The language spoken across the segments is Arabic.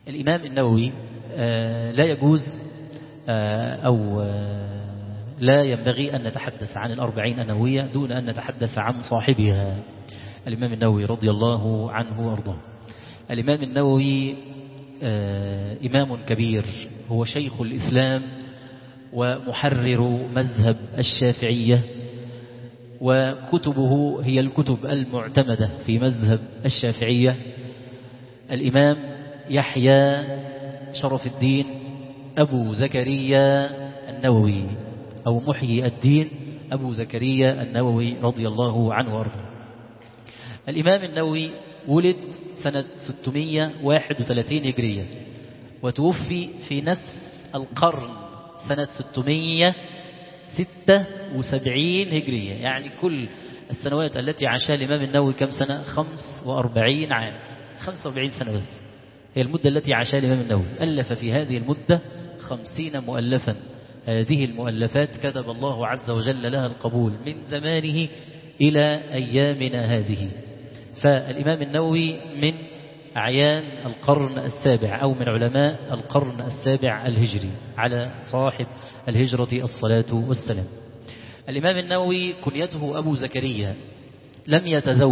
الإمام النووي لا يجوز أو لا ينبغي أن نتحدث عن الأربعين النووية دون أن نتحدث عن صاحبها الإمام النووي رضي الله عنه وأرضاه. الإمام النووي إمام كبير، هو شيخ الإسلام ومحرر مذهب الشافعية، وكتبه هي الكتب المعتمدة في مذهب الشافعية. الإمام يحيى شرف الدين أبو زكريا النووي أو محيي الدين أبو زكريا النووي رضي الله عنه وأرضاه. الإمام النووي ولد سنة 631 هجرية وتوفي في نفس القرن سنة 676 هجرية، يعني كل السنوات التي عاشها الإمام النووي كم سنة؟ 45 عام، 45 سنة بس هي المدة التي عاشها الإمام النووي. ألف في هذه المدة 50 مؤلفا. هذه المؤلفات كتب الله عز وجل لها القبول من زمانه إلى أيامنا هذه. فالإمام النووي من أعيان القرن السابع أو من علماء القرن السابع الهجري على صاحب الهجرة الصلاة والسلام. الإمام النووي كنيته أبو زكريا، لم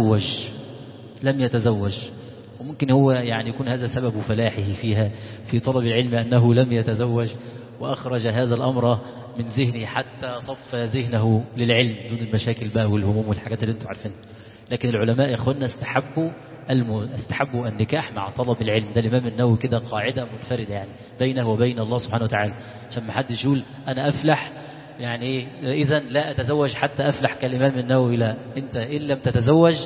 يتزوج، وممكن هو يعني يكون هذا سبب فلاحه فيها في طلب العلم أنه لم يتزوج، وأخرج هذا الأمر من ذهنه حتى صف ذهنه للعلم دون المشاكل بقى والهموم والحاجات اللي انتم عارفينها. لكن العلماء يا اخوانا استحبوا النكاح مع طلب العلم. ده الإمام النووي كده قاعدة منفردة يعني بينه وبين الله سبحانه وتعالى، عشان ما حدش يقول أنا أفلح يعني إيه إذن لا أتزوج حتى أفلح كالإمام النووي. لا، أنت إن لم تتزوج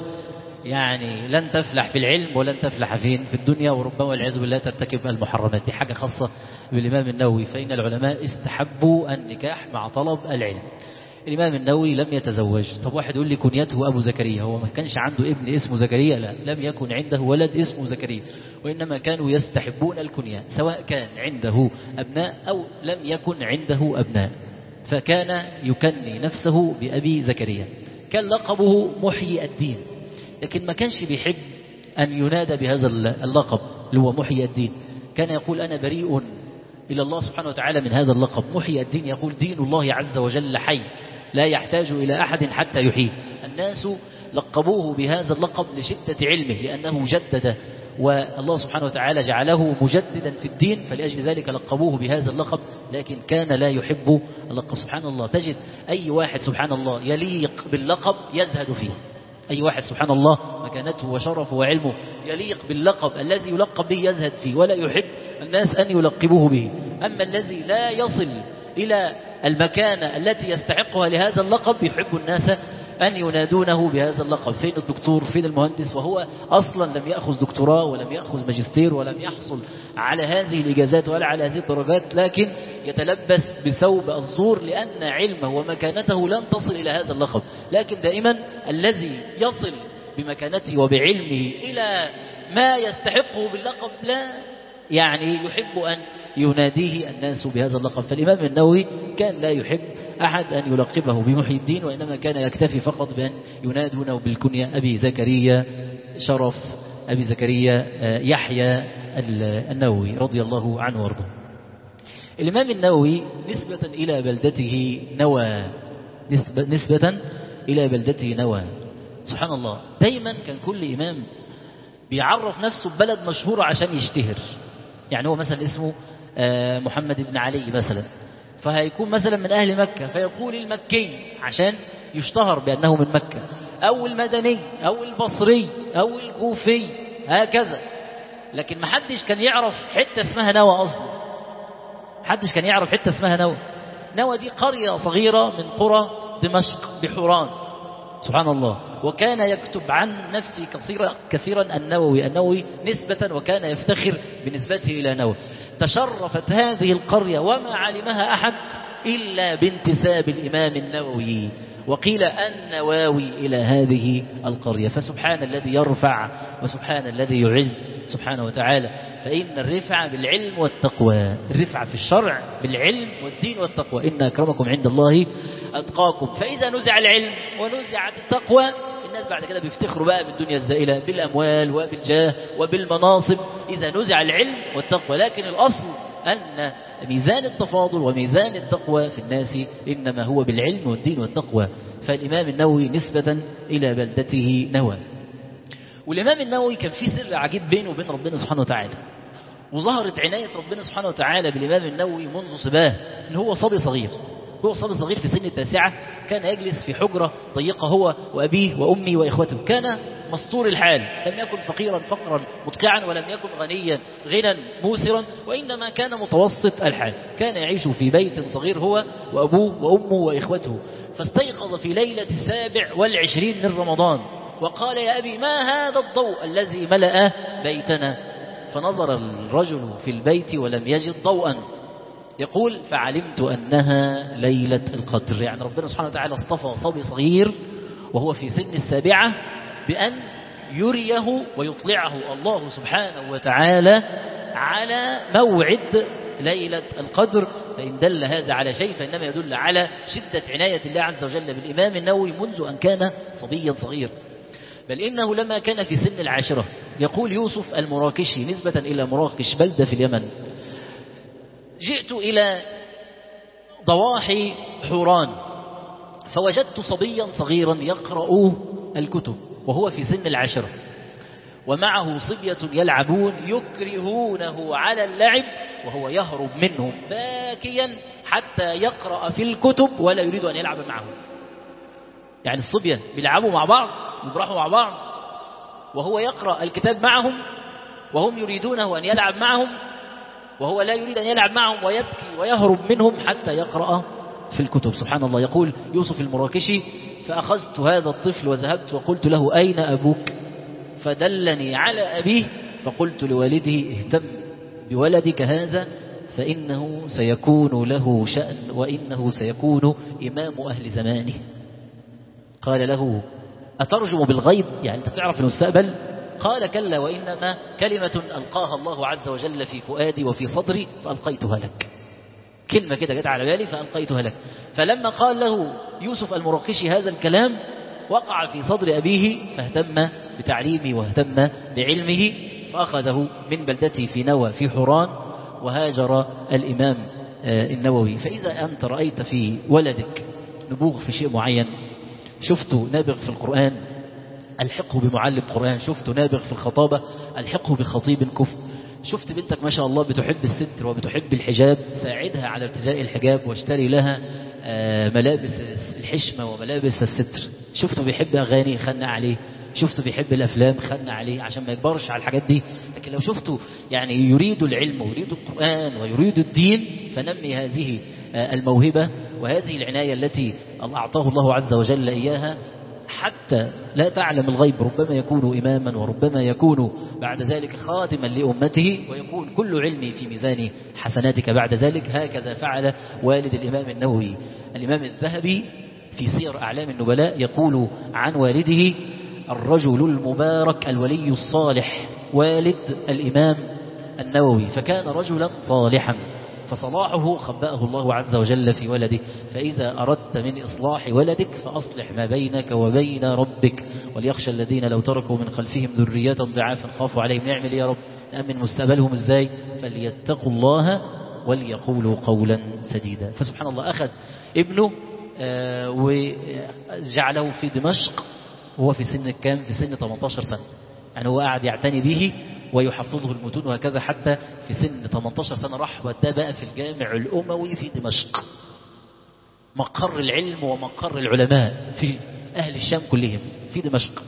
يعني لن تفلح في العلم ولن تفلح في الدنيا، وربما والعياذ بالله ترتكب المحرمات. دي حاجة خاصة بالإمام النووي، فإن العلماء استحبوا النكاح مع طلب العلم. الإمام النووي لم يتزوج. طب واحد يقول لي كنيته أبو زكريا، هو ما كانش عنده ابن اسمه زكريا؟ لا، لم يكن عنده ولد اسمه زكريا، وإنما كانوا يستحبون الكنية سواء كان عنده أبناء أو لم يكن عنده أبناء، فكان يكني نفسه بأبي زكريا. كان لقبه محيي الدين، لكن ما كانش بيحب أن ينادى بهذا اللقب اللي هو محيي الدين. كان يقول أنا بريء إلى الله سبحانه وتعالى من هذا اللقب. محيي الدين يقول دين الله عز وجل حي لا يحتاج إلى أحد حتى يحييه. الناس لقبوه بهذا اللقب لشدة علمه لأنه جدد، والله سبحانه وتعالى جعله مجددا في الدين، فلأجل ذلك لقبوه بهذا اللقب. لكن كان لا يحب اللقب. سبحان الله، تجد أي واحد سبحان الله يليق باللقب يزهد فيه. أي واحد سبحان الله مكانته وشرفه وعلمه يليق باللقب الذي يلقب به يزهد فيه ولا يحب الناس أن يلقبوه به. أما الذي لا يصل إلى المكانة التي يستحقها لهذا اللقب يحب الناس أن ينادونه بهذا اللقب. فين الدكتور، فين المهندس، وهو أصلا لم يأخذ دكتوراه ولم يأخذ ماجستير ولم يحصل على هذه الإجازات ولا على هذه الدرجات، لكن يتلبس بثوب الزور لأن علمه ومكانته لن تصل إلى هذا اللقب. لكن دائما الذي يصل بمكانته وبعلمه إلى ما يستحقه باللقب لا يعني يحب أن يناديه الناس بهذا اللقب. فالإمام النووي كان لا يحب أحد أن يلقبه بمحيي الدين، وإنما كان يكتفي فقط بأن ينادونه بالكنية أبي زكريا شرف أبي زكريا يحيى النووي رضي الله عنه وارضاه. الإمام النووي نسبة إلى بلدته نوى، سبحان الله. دايما كان كل إمام بيعرف نفسه ببلد مشهورة عشان يشتهر. يعني هو مثلا اسمه محمد بن علي مثلا، فهيكون مثلا من أهل مكة فيقول المكي عشان يشتهر بأنه من مكة، أو المدني أو البصري أو الكوفي هكذا. لكن محدش كان يعرف حتة اسمها نوى أصلا، محدش كان يعرف حتة اسمها نوى. نوى دي قرية صغيرة من قرى دمشق بحوران، سبحان الله. وكان يكتب عن نفسه كثيرا النووي نسبة، وكان يفتخر بنسبته إلى نووي. تشرفت هذه القرية وما علمها أحد إلا بانتساب الإمام النووي، وقيل النواوي إلى هذه القرية. فسبحان الذي يرفع وسبحان الذي يعز سبحانه وتعالى. فإن الرفع بالعلم والتقوى، الرفع في الشرع بالعلم والدين والتقوى. إن أكرمكم عند الله أتقاكم. فإذا نزع العلم ونزعت التقوى الناس بعد كده بيفتخروا بقى بالدنيا الزائلة، بالأموال وبالجاه وبالمناصب إذا نزع العلم والتقوى. لكن الأصل أن ميزان التفاضل وميزان التقوى في الناس إنما هو بالعلم والدين والتقوى. فالإمام النووي نسبة إلى بلدته نوى. والإمام النووي كان في سر عجيب بينه وبين ربنا سبحانه وتعالى، وظهرت عناية ربنا سبحانه وتعالى بالإمام النووي منذ صباه. إن هو صبي صغير، هو صبي صغير في سن التاسعة، كان يجلس في حجرة ضيقة هو وأبيه وأمي وإخوته. كان مستور الحال، لم يكن فقيرا فقرا مدقعا، ولم يكن غنيا غنى موسرا، وإنما كان متوسط الحال. كان يعيش في بيت صغير هو وأبوه وأمه وإخوته. فاستيقظ في ليلة 27 من رمضان وقال: يا أبي، ما هذا الضوء الذي ملأ بيتنا؟ فنظر الرجل في البيت ولم يجد ضوءا. يقول: فعلمت أنها ليلة القدر. يعني ربنا سبحانه وتعالى اصطفى صبي صغير وهو في سن السابعة بأن يريه ويطلعه الله سبحانه وتعالى على موعد ليلة القدر. فإن دل هذا على شيء فإنما يدل على شدة عناية الله عز وجل بالإمام النووي منذ أن كان صبيا صغير. بل إنه لما كان في سن العاشرة، يقول يوسف المراكشي نسبة إلى مراكش بلدة في اليمن: جئت إلى ضواحي حوران فوجدت صبيا صغيرا يقرأ الكتب وهو في سن العاشرة، ومعه صبية يلعبون يكرهونه على اللعب وهو يهرب منهم باكيا حتى يقرأ في الكتب ولا يريد أن يلعب معهم. يعني الصبية بيلعبوا مع بعض، يبرحوا مع بعض، وهو يقرأ الكتاب معهم، وهم يريدونه أن يلعب معهم وهو لا يريد أن يلعب معهم، ويبكي ويهرب منهم حتى يقرأ في الكتب. سبحان الله. يقول يوسف المراكشي: فأخذت هذا الطفل وذهبت وقلت له: أين أبوك؟ فدلني على أبيه، فقلت لوالده: اهتم بولدك هذا فإنه سيكون له شأن وإنه سيكون إمام أهل زمانه. قال له: أترجم بالغيب؟ يعني أنت تعرف المستقبل؟ قال: كلا، وإنما كلمة ألقاها الله عز وجل في فؤادي وفي صدري فألقيتها لك. كلمة كده جت على بالي فألقيتها لك. فلما قال له يوسف المراكشي هذا الكلام وقع في صدر أبيه فاهتم بتعليمه واهتم بعلمه، فأخذه من بلدته في نوى في حوران وهاجر الإمام النووي. فإذا أنت رأيت في ولدك نبوغ في شيء معين، شفته نابغ في القرآن، ألحقه بمعلم قرآن. شفته نابغ في الخطابة، ألحقه بخطيب كفء. شفت بنتك ما شاء الله بتحب الستر وبتحب الحجاب، ساعدها على ارتداء الحجاب واشتري لها ملابس الحشمة وملابس الستر. شفته بيحب أغاني، خلنا عليه. شفته بيحب الأفلام، خلنا عليه عشان ما يكبرش على الحاجات دي. لكن لو شفته يعني يريد العلم ويريد القرآن ويريد الدين، فنمي هذه الموهبة وهذه العناية التي أعطاه الله عز وجل إياها، حتى لا تعلم الغيب. ربما يكون إماما وربما يكون بعد ذلك خادما لأمته، ويكون كل علمي في ميزان حسناتك بعد ذلك. هكذا فعل والد الإمام النووي. الإمام الذهبي في سير أعلام النبلاء يقول عن والده: الرجل المبارك الولي الصالح، والد الإمام النووي. فكان رجلا صالحا، فصلاحه خبأه الله عز وجل في ولده. فإذا أردت من إصلاح ولدك فأصلح ما بينك وبين ربك. وليخشى الذين لو تركوا من خلفهم ذرية ضعافا خافوا عليهم. نعمل يا رب؟ نأمن مستقبلهم إزاي؟ فليتقوا الله وليقولوا قولا سديدا. فسبحان الله، أخذ ابنه وجعله في دمشق وهو في سن كام؟ في سن 18 سنة. يعني هو قاعد يعتني به ويحفظه المتون وهكذا حتى في سن 18 سنة راح وداه بقى في الجامع الأموي في دمشق، مقر العلم ومقر العلماء في أهل الشام كلهم في دمشق.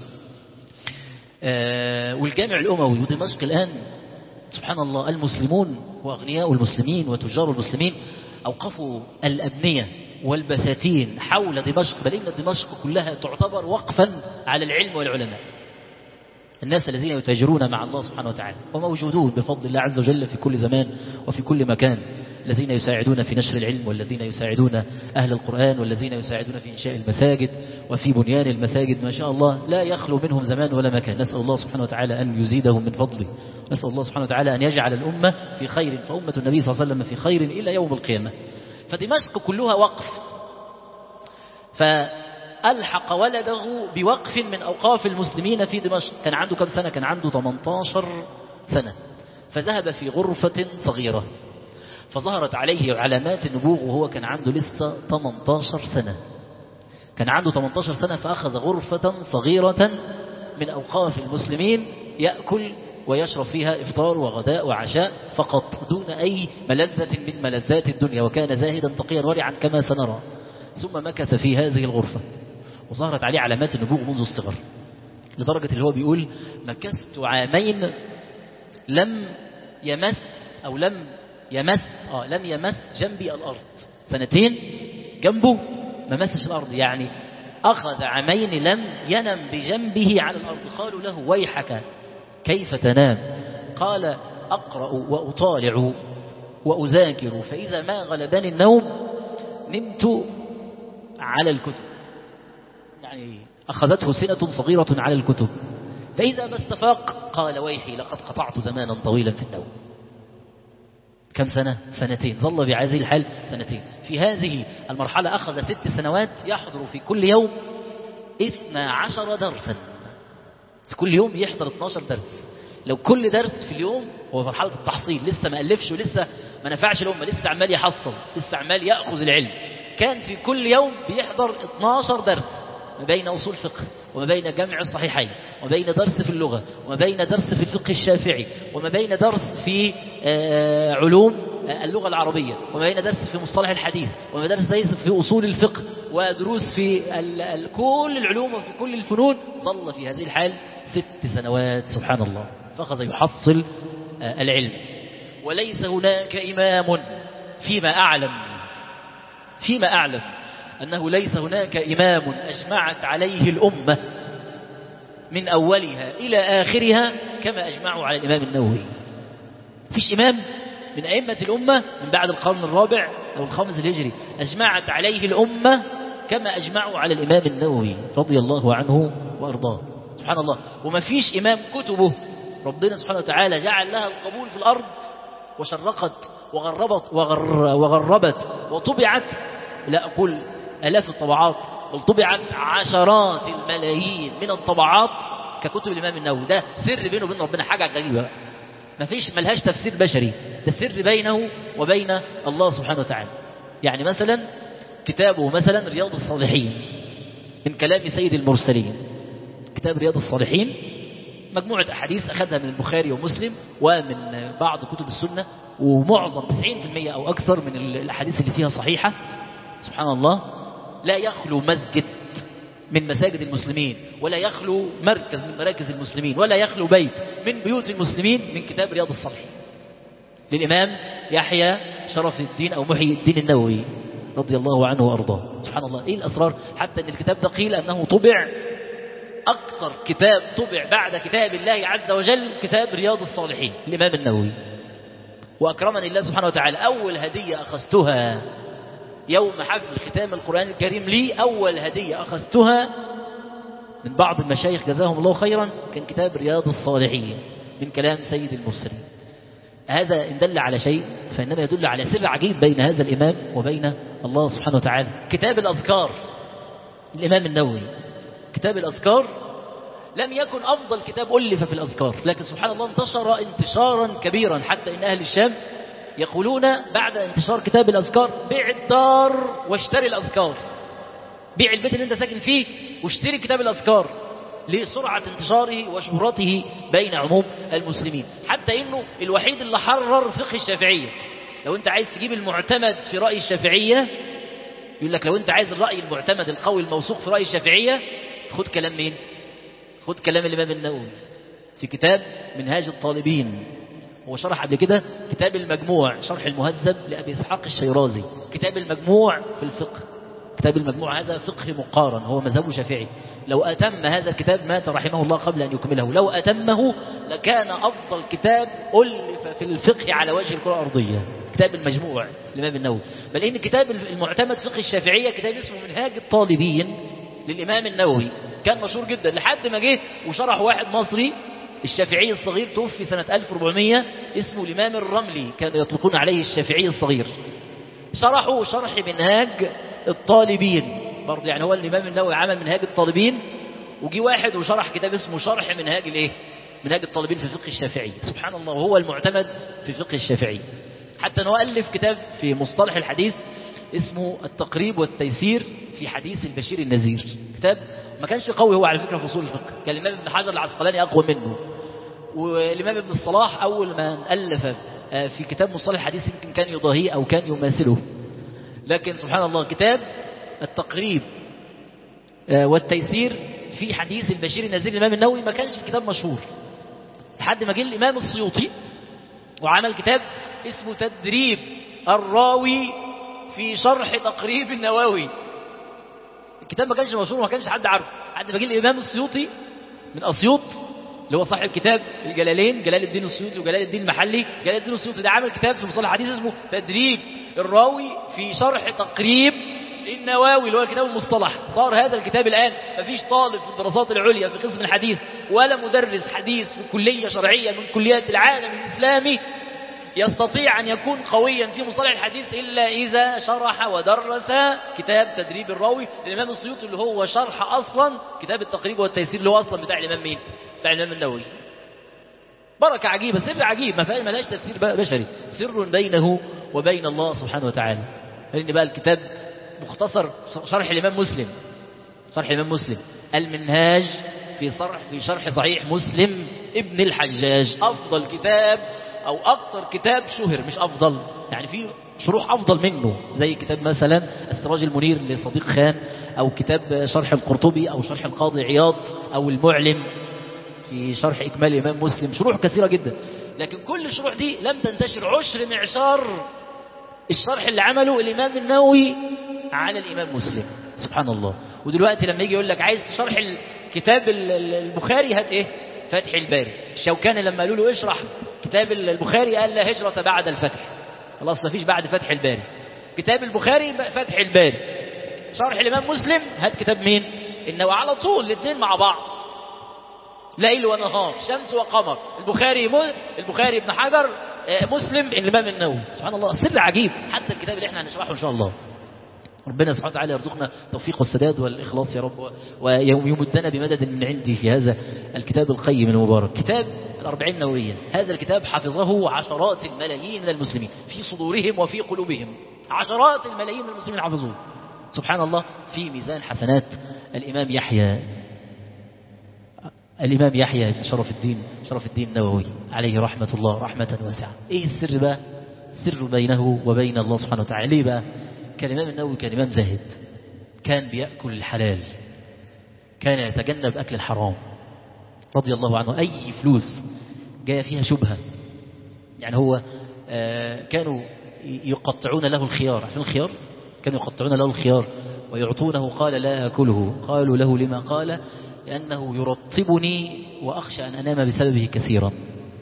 والجامع الأموي ودمشق الآن سبحان الله، المسلمون وأغنياء المسلمين وتجار المسلمين أوقفوا الأبنية والبساتين حول دمشق، بل إن دمشق كلها تعتبر وقفا على العلم والعلماء. الناس الذين يتاجرون مع الله سبحانه وتعالى وموجودون بفضل الله عز وجل في كل زمان وفي كل مكان، الذين يساعدون في نشر العلم، والذين يساعدون أهل القرآن، والذين يساعدون في إنشاء المساجد وفي بنيان المساجد. ما شاء الله لا يخلو منهم زمان ولا مكان. نسأل الله سبحانه وتعالى أن يزيدهم من فضله، نسأل الله سبحانه وتعالى أن يجعل الأمة في خير، فأمة النبي صلى الله عليه وسلم في خير إلى يوم القيامة. فدمشق كلها وقف. ألحق ولده بوقف من أوقاف المسلمين في دمشق. كان عنده كم سنة؟ كان عنده 18 سنة. فذهب في غرفة صغيرة فظهرت عليه علامات النبوغ وهو كان عنده لسه 18 سنة. كان عنده 18 سنة فأخذ غرفة صغيرة من أوقاف المسلمين يأكل ويشرب فيها إفطار وغداء وعشاء فقط دون أي ملذة من ملذات الدنيا، وكان زاهدا تقيا ورعا كما سنرى. ثم مكث في هذه الغرفة وظهرت عليه علامات النبوغ منذ الصغر، لدرجة اللي هو بيقول مكثت عامين لم يمس جنبي الأرض. سنتين جنبه ما مسش الأرض، يعني أخذ عامين لم ينم بجنبه على الأرض. قالوا له ويحك كيف تنام؟ قال أقرأ وأطالع وأذاكر، فإذا ما غلبني النوم نمت على الكتب، يعني أخذته سنة صغيرة على الكتب. فإذا ما استفاق قال ويحي لقد قطعت زمانا طويلا في النوم. كم سنة؟ سنتين. ظل بهذه الحال سنتين. في هذه المرحلة أخذ 6 سنوات يحضر في كل يوم 12 درسا. في كل يوم يحضر 12 درس. لو كل درس في اليوم هو في مرحلة التحصيل، لسه ما ألفش ولسه ما نفعش الأمة، لسه عمال يحصل، لسه عمال يأخذ العلم. كان في كل يوم بيحضر 12 درس، ما بين أصول فقه وما بين جمع الصحيحين وما بين درس في اللغة وما بين درس في الفقه الشافعي وما بين درس في علوم اللغة العربية وما بين درس في مصطلح الحديث وما بين درس في أصول الفقه ودروس في كل العلوم وفي كل الفنون. ظل في هذه الحال 6 سنوات سبحان الله، فأخذ يحصل العلم. وليس هناك إمام فيما أعلم أنه ليس هناك إمام أجمعت عليه الأمة من أولها إلى آخرها كما أجمعوا على الإمام النووي. فيش إمام من أئمة الأمة من بعد القرن الرابع أو الخامس الهجري أجمعت عليه الأمة كما أجمعوا على الإمام النووي رضي الله عنه وأرضاه سبحان الله. وما فيش إمام كتبه ربنا سبحانه وتعالى جعل لها القبول في الأرض وشرقت وغربت وطبعت، لا أقول آلاف الطبعات، بل طبعت عشرات الملايين من الطبعات ككتب الإمام النووي. ده سر بينه وبين ربنا، حاجة غريبة ملهاش تفسير بشري، ده سر بينه وبين الله سبحانه وتعالى. يعني مثلا كتابه مثلا رياض الصالحين من كلام سيد المرسلين. كتاب رياض الصالحين مجموعة أحاديث أخذها من البخاري ومسلم ومن بعض كتب السنة، ومعظم 90% أو أكثر من الأحاديث اللي فيها صحيحة سبحان الله. لا يخلو مسجد من مساجد المسلمين، ولا يخلو مركز من مراكز المسلمين، ولا يخلو بيت من بيوت المسلمين من كتاب رياض الصالحين للإمام يحيى شرف الدين أو محي الدين النووي رضي الله عنه وأرضاه سبحان الله. إيه الأسرار؟ حتى أن الكتاب ده قيل أنه طبع أكثر كتاب طبع بعد كتاب الله عز وجل كتاب رياض الصالحين الإمام النووي. وأكرمني الله سبحانه وتعالى، أول هدية أخذتها يوم حفل ختام القرآن الكريم لي، أول هدية أخذتها من بعض المشايخ جزاهم الله خيرا كان كتاب رياض الصالحين من كلام سيد المرسلين. هذا إن دل على شيء فإنما يدل على سر عجيب بين هذا الإمام وبين الله سبحانه وتعالى. كتاب الأذكار الإمام النووي، كتاب الأذكار لم يكن أفضل كتاب ألف في الأذكار، لكن سبحان الله انتشر انتشارا كبيرا حتى إن أهل الشام يقولون بعد انتشار كتاب الأذكار بيع الدار واشتري الأذكار، بيع البيت اللي انت ساكن فيه واشتري كتاب الأذكار لسرعة انتشاره وشهرته بين عموم المسلمين. حتى انه الوحيد اللي حرر فقه الشافعية. لو انت عايز تجيب المعتمد في رأي الشافعية يقول لك لو انت عايز الرأي المعتمد القوي الموثوق في رأي الشافعية خد كلام مين؟ خد كلام الإمام النووي في كتاب منهاج الطالبين. هو شرح قبل كده كتاب المجموع شرح المهذب لأبي إسحاق الشيرازي، كتاب المجموع في الفقه. كتاب المجموع هذا فقه مقارن، هو مذهب شافعي. لو أتم هذا الكتاب مات رحمه الله قبل أن يكمله، لو أتمه لكان أفضل كتاب ألف في الفقه على وجه الكرة الأرضية كتاب المجموع للإمام النووي. بل إن كتاب المعتمد فقه الشافعية كتاب اسمه منهاج الطالبين للإمام النووي كان مشهور جدا، لحد ما جه وشرح واحد مصري الشافعي الصغير توفي سنة 1400 اسمه الإمام الرملي، كانوا يطلقون عليه الشافعي الصغير. شرحوا شرح منهاج الطالبين برضه، يعني هو الإمام النووي عمل منهاج الطالبين، وجي واحد وشرح كتاب اسمه شرح منهاج الايه؟ منهاج الطالبين في فقه الشافعي. سبحان الله، وهو المعتمد في فقه الشافعي. حتى انه ألف كتاب في مصطلح الحديث اسمه التقريب والتيسير في حديث البشير النذير. كتاب ما كانش قوي هو على فكرة في اصول الفقه، كان الإمام ابن حجر العسقلاني أقوى منه، والإمام ابن الصلاح أول ما ألف في كتاب مصطلح الحديث يمكن كان يضاهيه أو كان يماثله. لكن سبحان الله كتاب التقريب والتيسير في حديث البشير النذير الإمام النووي ما كانش الكتاب مشهور، لحد ما جه الإمام السيوطي وعمل كتاب اسمه تدريب الراوي في شرح تقريب النووي. الكتاب ما كانش مشهور وما كانش حد عارفه، لحد ما جه الإمام السيوطي من أسيوط اللي هو صاحب كتاب الجلالين، جلال الدين السيوطي وجلال الدين المحلي. جلال الدين السيوطي ده عمل كتاب في مصطلح الحديث اسمه تدريب الراوي في شرح تقريب النووي اللي هو الكتاب المصطلح. صار هذا الكتاب الآن ما فيش طالب في الدراسات العليا في قسم الحديث ولا مدرس حديث في كلية شرعية من كليات العالم الإسلامي يستطيع أن يكون قويا في مصطلح الحديث إلا إذا شرح ودرس كتاب تدريب الراوي للإمام السيوطي اللي هو شرح أصلا كتاب التقريب والتيسير اللي هو أصلا بتاع الإمام مين؟ بتاع الإمام النووي. بركة عجيبة، سر عجيب ما لاش تفسير بشري، سر بينه وبين الله سبحانه وتعالى. لأن بقى الكتاب مختصر شرح الإمام مسلم، شرح الإمام مسلم المنهاج في شرح صحيح مسلم ابن الحجاج، أفضل كتاب أو أكثر كتاب شهر، مش أفضل يعني في شروح أفضل منه، زي كتاب مثلا السراج المنير لصديق خان، أو كتاب شرح القرطبي، أو شرح القاضي عياض، أو المعلم في شرح إكمال الإمام مسلم. شروح كثيرة جدا، لكن كل الشروح دي لم تنتشر عشر معشار الشرح اللي عمله الإمام النووي على الإمام مسلم. سبحان الله. ودلوقتي لما يجي يقول لك عايز شرح الكتاب البخاري هات إيه؟ فتح الباري. الشوكاني لما قالوا له اشرح كتاب البخاري قال لا هجرة بعد الفتح، خلاص ما فيش بعد فتح الباري. كتاب البخاري فتح الباري. شرح الإمام مسلم هات كتاب مين؟ النووي. على طول الاثنين مع بعض، ليل ونهار، شمس وقمر. البخاري ابن حجر، مسلم الإمام النووي. سبحان الله، سر عجيب. حتى الكتاب اللي احنا هنشرحه إن شاء الله ربنا سبحانه وتعالى يرزقنا التوفيق والسداد والإخلاص يا رب، ويمدنا بمدد من عندي في هذا الكتاب القيم المبارك، كتاب الأربعين النووية. هذا الكتاب حفظه عشرات الملايين من المسلمين في صدورهم وفي قلوبهم، عشرات الملايين من المسلمين حفظوه. سبحان الله. في ميزان حسنات الإمام يحيى بن شرف الدين النووي عليه رحمة الله رحمة واسعة. ايه السر بقى؟ السر بينه وبين الله سبحانه وتعالى. ليه بقى؟ كان الإمام النووي كان إمام زاهد، كان بيأكل الحلال، كان يتجنب أكل الحرام رضي الله عنه. أي فلوس جاء فيها شبهة، يعني هو كانوا يقطعون له الخيار، عشان الخيار كانوا يقطعون له الخيار ويعطونه، قال لا أكله. قالوا له لما؟ قال لأنه يرطبني وأخشى أن أنام بسببه كثيرا،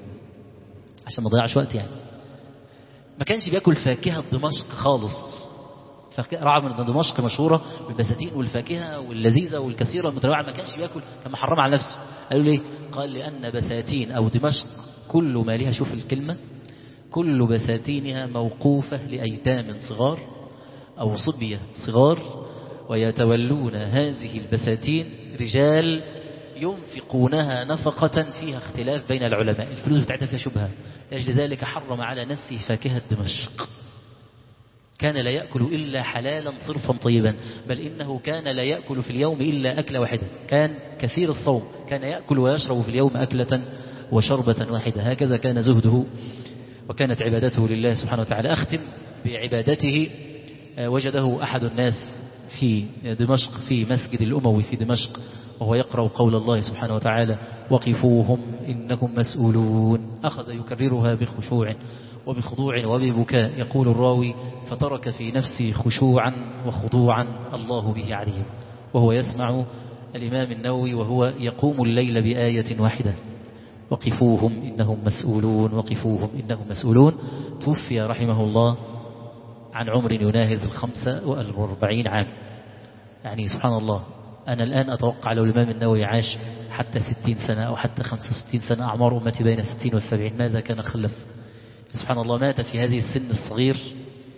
عشان ما ضيعش وقت يعني. ما كانش بيأكل فاكهة دمشق خالص، رغم ان دمشق مشهورة بالبساتين والفاكهة واللذيذة والكثيرة والمتنوعة، ما كانش بيأكل، كان محرم على نفسه. قالوا ليه؟ قال لأن بساتين أو دمشق كل مالها، شوف الكلمة، كل بساتينها موقوفة لأيتام صغار أو صبية صغار، ويتولون هذه البساتين رجال ينفقونها نفقة فيها اختلاف بين العلماء، الفلوس بتاعتها فيها شبهة، لأجل ذلك حرم على نفسه فاكهة دمشق. كان لا يأكل إلا حلالا صرفا طيبا، بل إنه كان لا يأكل في اليوم إلا أكلة واحدة، كان كثير الصوم، كان يأكل ويشرب في اليوم أكلة وشربة واحدة. هكذا كان زهده وكانت عبادته لله سبحانه وتعالى. أختم بعبادته. وجده أحد الناس في دمشق في مسجد الأموي في دمشق وهو يقرأ قول الله سبحانه وتعالى وقفوهم إنكم مسؤولون، أخذ يكررها بخشوع وبخضوع وببكاء. يقول الراوي فترك في نفسي خشوعا وخضوعا الله به عليم، وهو يسمع الإمام النووي وهو يقوم الليل بآية واحدة وقفوهم إنهم مسؤولون، وقفوهم إنهم مسؤولون. توفي رحمه الله عن عمر يناهز 45 عام. يعني سبحان الله، أنا الآن أتوقع لو الإمام النووي عاش حتى 60 سنة أو حتى 65 سنة، أعمار أمتي بين 60 و70، ماذا كان خلف؟ سبحان الله، مات في هذه السن الصغير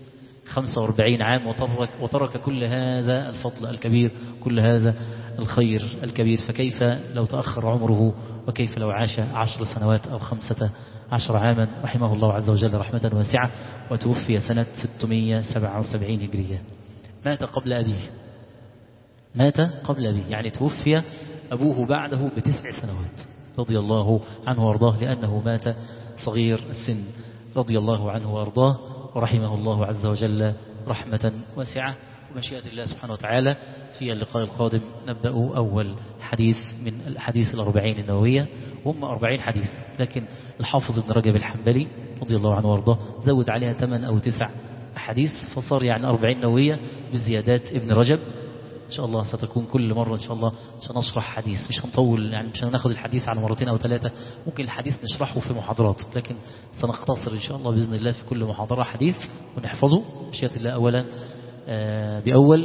45 عام وترك كل هذا الفضل الكبير، كل هذا الخير الكبير، فكيف لو تأخر عمره، وكيف لو عاش 10 سنوات أو 15 عاما. رحمه الله عز وجل رحمة واسعة، وتوفي سنة 677 هجرية. مات قبل أبيه، مات قبل أبيه، يعني توفي أبوه بعده ب9 سنوات رضي الله عنه وارضاه، لأنه مات صغير السن رضي الله عنه وارضاه، ورحمه الله عز وجل رحمة واسعة. ومشيئة الله سبحانه وتعالى في اللقاء القادم نبدأ أول حديث من الحديث 40 النووية، هم 40 حديث، لكن الحافظ ابن رجب الحنبلي رضي الله عنه وارضاه زود عليها 8 أو 9 أحاديث، فصار يعني 40 نووية بزيادات ابن رجب. إن شاء الله ستكون كل مرة إن شاء الله سنشرح حديث، مش هنطول، يعني مش هناخد الحديث على مرتين أو 3، ممكن الحديث نشرحه في محاضرات، لكن سنختصر إن شاء الله بإذن الله في كل محاضرة حديث ونحفظه مشيئة الله أولا بأول،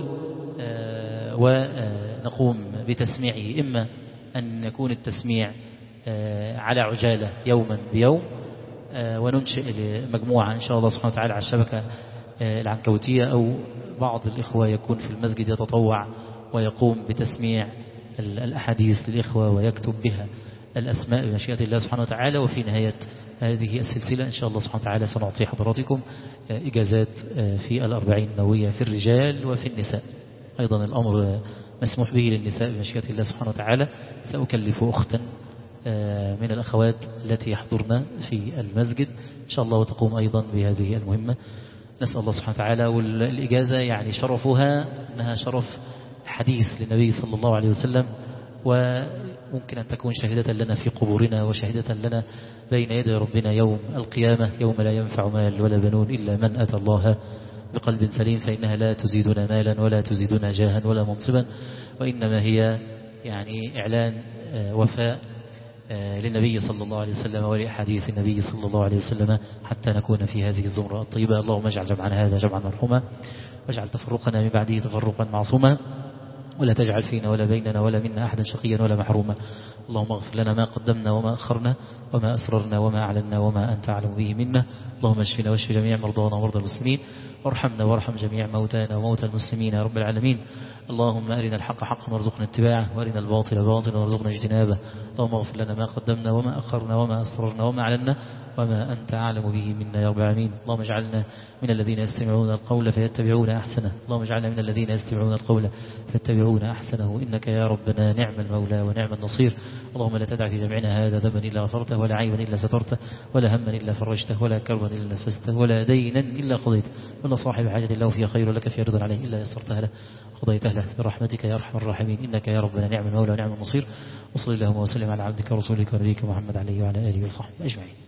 ونقوم بتسميعه، إما أن يكون التسميع على عجالة يوما بيوم، وننشئ مجموعة إن شاء الله سبحانه وتعالى على الشبكة العنكبوتية، أو بعض الإخوة يكون في المسجد يتطوع ويقوم بتسميع الأحاديث للإخوة ويكتب بها الأسماء بمشيئة الله سبحانه وتعالى. وفي نهاية هذه السلسلة إن شاء الله سبحانه وتعالى سنعطي حضراتكم إجازات في 40 النووية في الرجال وفي النساء، أيضا الأمر مسموح به للنساء بمشيئة الله سبحانه وتعالى. سأكلف أختا من الأخوات التي يحضرن في المسجد إن شاء الله، وتقوم أيضا بهذه المهمة. نسأل الله سبحانه وتعالى. والإجازة يعني شرفها أنها شرف حديث للنبي صلى الله عليه وسلم، وممكن أن تكون شاهدة لنا في قبورنا، وشاهدة لنا بين يدي ربنا يوم القيامة، يوم لا ينفع مال ولا بنون إلا من أتى الله بقلب سليم، فإنها لا تزيدنا مالا ولا تزيدنا جاها ولا منصبا، وإنما هي يعني إعلان وفاء للنبي صلى الله عليه وسلم ولأحاديث النبي صلى الله عليه وسلم، حتى نكون في هذه الزمرة الطيبة. اللهم اجعل جمعنا هذا جمعا مرحوما، واجعل تفرقنا من بعده تفرقا معصوما، ولا تجعل فينا ولا بيننا ولا منا أحدا شقيا ولا محروما. اللهم اغفر لنا ما قدمنا وما أخرنا وما أسررنا وما أعلنا وما أنت أعلم به منا. اللهم اشفنا واشف جميع مرضانا ومرضى المسلمين، وارحمنا وارحم جميع موتانا وموتى المسلمين يا رب العالمين. اللهم أرنا الحق حقا وارزقنا اتباعه، وأرنا الباطل باطلا وارزقنا اجتنابه. اللهم اغفر لنا ما قدمنا وما أخرنا وما أسررنا وما أعلنا وما أنت أعلم به منا يا رب العالمين. اللهم اجعلنا من الذين يستمعون القول فيتبعون أحسنه، اللهم اجعلنا من الذين يستمعون القول فيتبعون أحسنه، إنك يا ربنا نعم المولى ونعم النصير. اللهم لا تدع في جمعنا هذا ذنبا إلا غفرته، ولا عيبا إلا سترته، ولا هما إلا فرجته، ولا كربا إلا نفسته، ولا دينا إلا قضيته، ولا صاحب حاجة له فيها خير لك في رضا عليه إلا يسرتها له قضيته له برحمتك يا أرحم الراحمين، إنك يا ربنا نعم المولى ونعم النصير. وصل اللهم وسلم على عبدك ورسولك ونبيك محمد عليه وعلى آله وصحبه أجمعين.